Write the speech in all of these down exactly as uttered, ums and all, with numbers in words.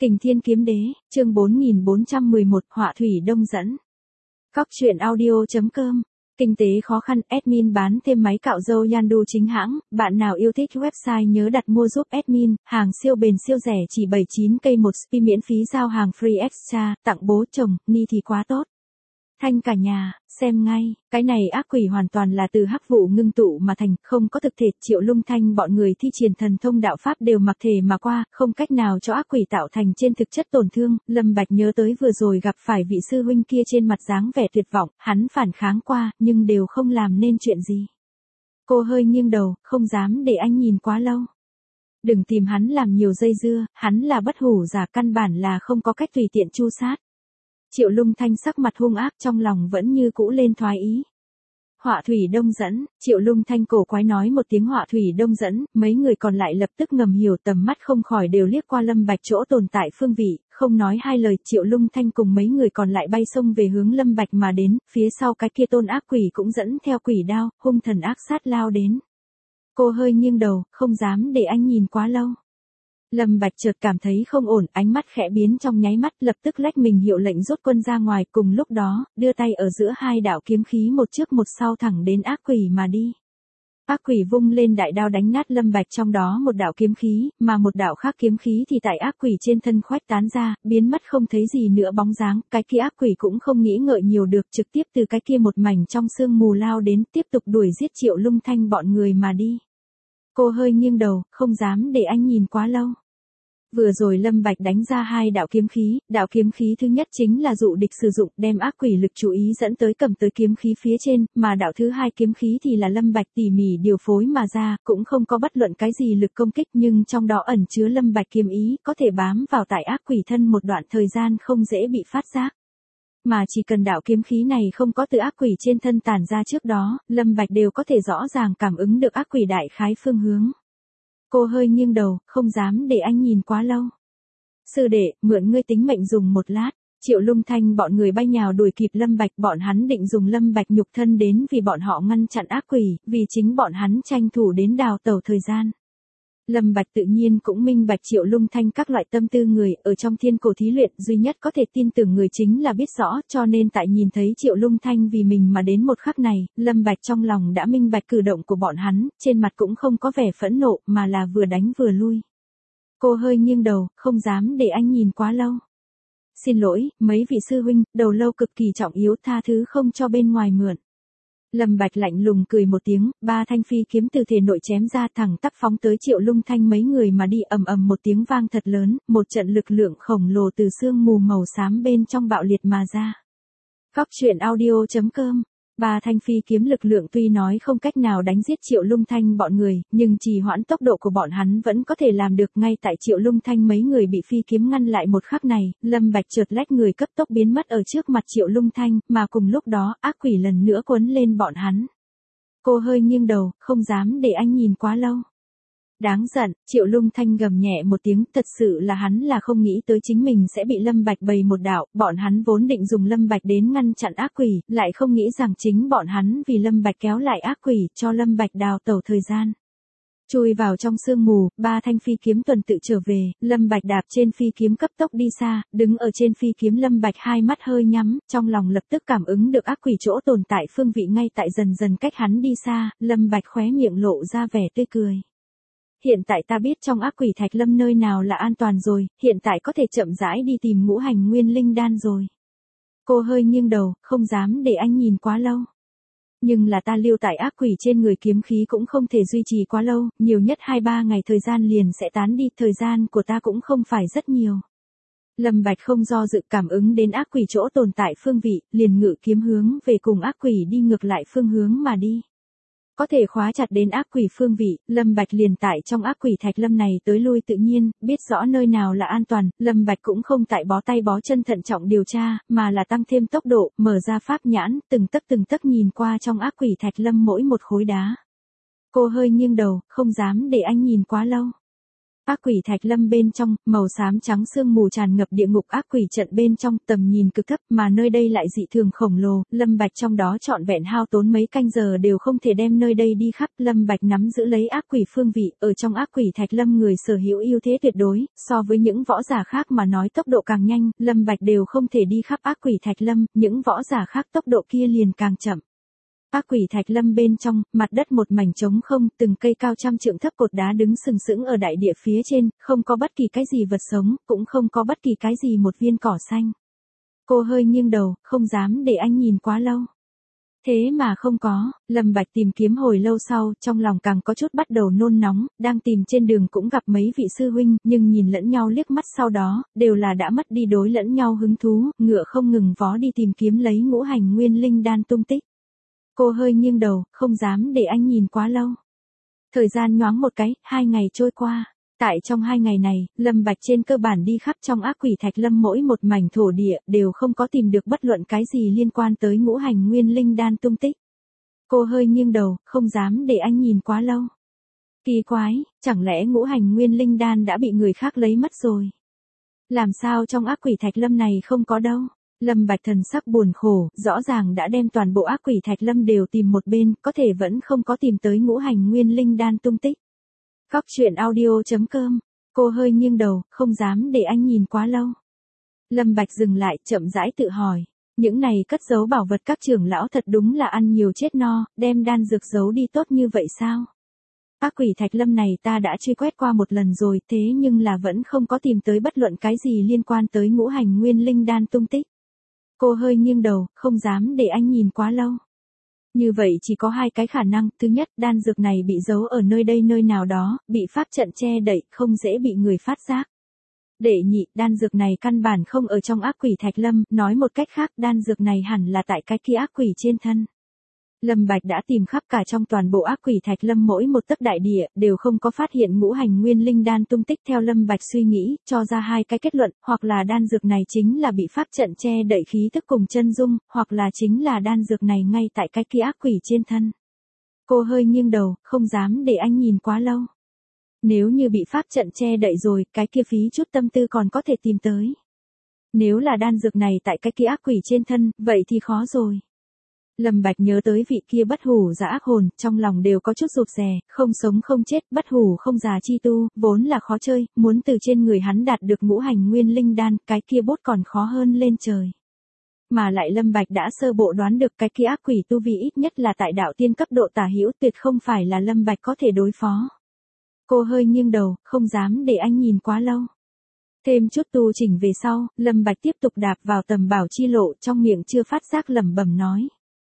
Kình Thiên Kiếm Đế, chương bốn nghìn bốn trăm mười một, Họa Thủy Đông dẫn. Cóc truyện audio chấm com. Kinh tế khó khăn, admin bán thêm máy cạo râu Yandu chính hãng, bạn nào yêu thích website nhớ đặt mua giúp admin, hàng siêu bền siêu rẻ chỉ bảy mươi chín k một spi miễn phí giao hàng free extra, tặng bố chồng, ni thì quá tốt. Thanh cả nhà, xem ngay, cái này ác quỷ hoàn toàn là từ hắc vụ ngưng tụ mà thành, không có thực thể. Triệu Lung Thanh bọn người thi triển thần thông đạo pháp đều mặc thể mà qua, không cách nào cho ác quỷ tạo thành trên thực chất tổn thương. Lâm Bạch nhớ tới vừa rồi gặp phải vị sư huynh kia trên mặt dáng vẻ tuyệt vọng, hắn phản kháng qua, nhưng đều không làm nên chuyện gì. Cô hơi nghiêng đầu, không dám để anh nhìn quá lâu. Đừng tìm hắn làm nhiều dây dưa, hắn là bất hủ giả, căn bản là không có cách tùy tiện chu sát. Triệu Lung Thanh sắc mặt hung ác, trong lòng vẫn như cũ lên thoái ý. Họa Thủy Đông dẫn, Triệu Lung Thanh cổ quái nói một tiếng Họa Thủy Đông dẫn, mấy người còn lại lập tức ngầm hiểu, tầm mắt không khỏi đều liếc qua Lâm Bạch chỗ tồn tại phương vị, không nói hai lời. Triệu Lung Thanh cùng mấy người còn lại bay sông về hướng Lâm Bạch mà đến, phía sau cái kia tôn ác quỷ cũng dẫn theo quỷ đao, hung thần ác sát lao đến. Cô hơi nghiêng đầu, không dám để anh nhìn quá lâu. Lâm Bạch chợt cảm thấy không ổn, ánh mắt khẽ biến trong nháy mắt, lập tức lách mình hiệu lệnh rút quân ra ngoài, cùng lúc đó, đưa tay ở giữa hai đạo kiếm khí một trước một sau thẳng đến ác quỷ mà đi. Ác quỷ vung lên đại đao đánh nát Lâm Bạch trong đó một đạo kiếm khí, mà một đạo khác kiếm khí thì tại ác quỷ trên thân khuếch tán ra, biến mất không thấy gì nữa bóng dáng. Cái kia ác quỷ cũng không nghĩ ngợi nhiều được, trực tiếp từ cái kia một mảnh trong sương mù lao đến, tiếp tục đuổi giết Triệu Lung Thanh bọn người mà đi. Cô hơi nghiêng đầu, không dám để anh nhìn quá lâu. Vừa rồi Lâm Bạch đánh ra hai đạo kiếm khí, đạo kiếm khí thứ nhất chính là dụ địch sử dụng, đem ác quỷ lực chú ý dẫn tới cầm tới kiếm khí phía trên, mà đạo thứ hai kiếm khí thì là Lâm Bạch tỉ mỉ điều phối mà ra, cũng không có bất luận cái gì lực công kích, nhưng trong đó ẩn chứa Lâm Bạch kiếm ý, có thể bám vào tại ác quỷ thân một đoạn thời gian không dễ bị phát giác. Mà chỉ cần đạo kiếm khí này không có từ ác quỷ trên thân tản ra trước đó, Lâm Bạch đều có thể rõ ràng cảm ứng được ác quỷ đại khái phương hướng. Cô hơi nghiêng đầu, không dám để anh nhìn quá lâu. Sư đệ, mượn ngươi tính mệnh dùng một lát. Triệu Lung Thanh bọn người bay nhào đuổi kịp Lâm Bạch, bọn hắn định dùng Lâm Bạch nhục thân đến vì bọn họ ngăn chặn ác quỷ, vì chính bọn hắn tranh thủ đến đào tẩu thời gian. Lâm Bạch tự nhiên cũng minh bạch Triệu Lung Thanh các loại tâm tư người, ở trong thiên cổ thí luyện duy nhất có thể tin tưởng người chính là biết rõ, cho nên tại nhìn thấy Triệu Lung Thanh vì mình mà đến một khắc này, Lâm Bạch trong lòng đã minh bạch cử động của bọn hắn, trên mặt cũng không có vẻ phẫn nộ, mà là vừa đánh vừa lui. Cô hơi nghiêng đầu, không dám để anh nhìn quá lâu. Xin lỗi, mấy vị sư huynh, đầu lâu cực kỳ trọng yếu, tha thứ không cho bên ngoài mượn. Lâm Bạch lạnh lùng cười một tiếng, ba thanh phi kiếm từ thể nội chém ra thẳng tắp phóng tới Triệu Lung Thanh mấy người mà đi, ầm ầm một tiếng vang thật lớn, một trận lực lượng khổng lồ từ sương mù màu xám bên trong bạo liệt mà ra. Cóc truyện audio chấm com. Ba thanh phi kiếm lực lượng tuy nói không cách nào đánh giết Triệu Lung Thanh bọn người, nhưng trì hoãn tốc độ của bọn hắn vẫn có thể làm được. Ngay tại Triệu Lung Thanh mấy người bị phi kiếm ngăn lại một khắc này, Lâm Bạch chợt lách người cấp tốc biến mất ở trước mặt Triệu Lung Thanh, mà cùng lúc đó, ác quỷ lần nữa quấn lên bọn hắn. Cô hơi nghiêng đầu, không dám để anh nhìn quá lâu. Đáng giận, Triệu Lung Thanh gầm nhẹ một tiếng, thật sự là hắn là không nghĩ tới chính mình sẽ bị Lâm Bạch bày một đạo, bọn hắn vốn định dùng Lâm Bạch đến ngăn chặn ác quỷ, lại không nghĩ rằng chính bọn hắn vì Lâm Bạch kéo lại ác quỷ, cho Lâm Bạch đào tẩu thời gian. Chui vào trong sương mù, ba thanh phi kiếm tuần tự trở về, Lâm Bạch đạp trên phi kiếm cấp tốc đi xa, đứng ở trên phi kiếm Lâm Bạch hai mắt hơi nhắm, trong lòng lập tức cảm ứng được ác quỷ chỗ tồn tại phương vị ngay tại dần dần cách hắn đi xa, Lâm Bạch khóe miệng lộ ra vẻ tươi cười. Hiện tại ta biết trong ác quỷ thạch lâm nơi nào là an toàn rồi, hiện tại có thể chậm rãi đi tìm ngũ hành nguyên linh đan rồi. Cô hơi nghiêng đầu, không dám để anh nhìn quá lâu. Nhưng là ta lưu tại ác quỷ trên người kiếm khí cũng không thể duy trì quá lâu, nhiều nhất hai ba ngày thời gian liền sẽ tán đi, thời gian của ta cũng không phải rất nhiều. Lâm Bạch không do dự cảm ứng đến ác quỷ chỗ tồn tại phương vị, liền ngự kiếm hướng về cùng ác quỷ đi ngược lại phương hướng mà đi. Có thể khóa chặt đến ác quỷ phương vị, Lâm Bạch liền tại trong ác quỷ thạch lâm này tới lui tự nhiên, biết rõ nơi nào là an toàn, Lâm Bạch cũng không tại bó tay bó chân thận trọng điều tra, mà là tăng thêm tốc độ, mở ra pháp nhãn, từng tấc từng tấc nhìn qua trong ác quỷ thạch lâm mỗi một khối đá. Cô hơi nghiêng đầu, không dám để anh nhìn quá lâu. Ác quỷ thạch lâm bên trong, màu xám trắng sương mù tràn ngập địa ngục ác quỷ trận bên trong, tầm nhìn cực thấp mà nơi đây lại dị thường khổng lồ, Lâm Bạch trong đó trọn vẹn hao tốn mấy canh giờ đều không thể đem nơi đây đi khắp, Lâm Bạch nắm giữ lấy ác quỷ phương vị, ở trong ác quỷ thạch lâm người sở hữu ưu thế tuyệt đối, so với những võ giả khác mà nói tốc độ càng nhanh, Lâm Bạch đều không thể đi khắp ác quỷ thạch lâm, những võ giả khác tốc độ kia liền càng chậm. Ác quỷ thạch lâm bên trong, mặt đất một mảnh trống không, từng cây cao trăm trượng thấp cột đá đứng sừng sững ở đại địa phía trên, không có bất kỳ cái gì vật sống, cũng không có bất kỳ cái gì một viên cỏ xanh. Cô hơi nghiêng đầu, không dám để anh nhìn quá lâu. Thế mà không có, Lâm Bạch tìm kiếm hồi lâu sau, trong lòng càng có chút bắt đầu nôn nóng, đang tìm trên đường cũng gặp mấy vị sư huynh, nhưng nhìn lẫn nhau liếc mắt sau đó, đều là đã mất đi đối lẫn nhau hứng thú, ngựa không ngừng vó đi tìm kiếm lấy ngũ hành nguyên linh đan tung tích. Cô hơi nghiêng đầu, không dám để anh nhìn quá lâu. Thời gian nhoáng một cái, hai ngày trôi qua. Tại trong hai ngày này, Lâm Bạch trên cơ bản đi khắp trong ác quỷ thạch lâm mỗi một mảnh thổ địa, đều không có tìm được bất luận cái gì liên quan tới ngũ hành nguyên linh đan tung tích. Cô hơi nghiêng đầu, không dám để anh nhìn quá lâu. Kỳ quái, chẳng lẽ ngũ hành nguyên linh đan đã bị người khác lấy mất rồi? Làm sao trong ác quỷ thạch lâm này không có đâu? Lâm Bạch thần sắc buồn khổ, rõ ràng đã đem toàn bộ ác quỷ thạch lâm đều tìm một bên, có thể vẫn không có tìm tới ngũ hành nguyên linh đan tung tích. Góc truyện audio chấm com. Cô hơi nghiêng đầu, không dám để anh nhìn quá lâu. Lâm Bạch dừng lại, chậm rãi tự hỏi. Những này cất giấu bảo vật các trưởng lão thật đúng là ăn nhiều chết no, đem đan dược giấu đi tốt như vậy sao? Ác quỷ thạch lâm này ta đã truy quét qua một lần rồi, thế nhưng là vẫn không có tìm tới bất luận cái gì liên quan tới ngũ hành nguyên linh đan tung tích. Cô hơi nghiêng đầu, không dám để anh nhìn quá lâu. Như vậy chỉ có hai cái khả năng, thứ nhất, đan dược này bị giấu ở nơi đây nơi nào đó, bị pháp trận che đậy, không dễ bị người phát giác. Đệ nhị, đan dược này căn bản không ở trong ác quỷ thạch lâm, nói một cách khác, đan dược này hẳn là tại cái kia ác quỷ trên thân. Lâm Bạch đã tìm khắp cả trong toàn bộ ác quỷ thạch lâm mỗi một tấc đại địa, đều không có phát hiện ngũ hành nguyên linh đan tung tích. Theo Lâm Bạch suy nghĩ, cho ra hai cái kết luận, hoặc là đan dược này chính là bị pháp trận che đậy khí thức cùng chân dung, hoặc là chính là đan dược này ngay tại cái kia ác quỷ trên thân. Cô hơi nghiêng đầu, không dám để anh nhìn quá lâu. Nếu như bị pháp trận che đậy rồi, cái kia phí chút tâm tư còn có thể tìm tới. Nếu là đan dược này tại cái kia ác quỷ trên thân, vậy thì khó rồi. Lâm Bạch nhớ tới vị kia bất hủ giả ác hồn, trong lòng đều có chút rụt rè, không sống không chết, bất hủ không già chi tu, vốn là khó chơi, muốn từ trên người hắn đạt được ngũ hành nguyên linh đan, cái kia bốt còn khó hơn lên trời. Mà lại Lâm Bạch đã sơ bộ đoán được cái kia ác quỷ tu vi ít nhất là tại đạo tiên cấp độ tả hữu, tuyệt không phải là Lâm Bạch có thể đối phó. Cô hơi nghiêng đầu, không dám để anh nhìn quá lâu. Thêm chút tu chỉnh về sau, Lâm Bạch tiếp tục đạp vào tầm bảo chi lộ, trong miệng chưa phát giác lẩm bẩm nói.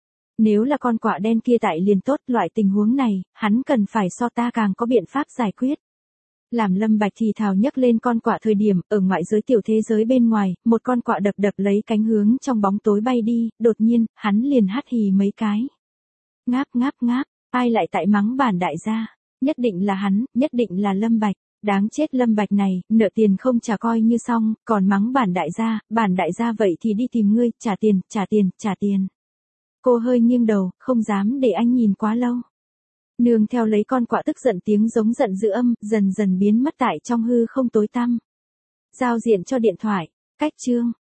Nếu là con quạ đen kia tại liền tốt, loại tình huống này, hắn cần phải so ta càng có biện pháp giải quyết. Làm Lâm Bạch thì thào nhấc lên con quạ thời điểm, ở ngoại giới tiểu thế giới bên ngoài, một con quạ đập đập lấy cánh hướng trong bóng tối bay đi, đột nhiên, hắn liền hắt hì mấy cái. Ngáp ngáp ngáp, ai lại tại mắng bản đại gia? Nhất định là hắn, nhất định là Lâm Bạch. Đáng chết Lâm Bạch này, nợ tiền không trả coi như xong, còn mắng bản đại gia, bản đại gia vậy thì đi tìm ngươi, trả tiền, trả tiền, trả tiền. Cô hơi nghiêng đầu, không dám để anh nhìn quá lâu. Nương theo lấy con quạ tức giận tiếng giống giận dữ âm, dần dần biến mất tại trong hư không tối tăm. Giao diện cho điện thoại, cách chương.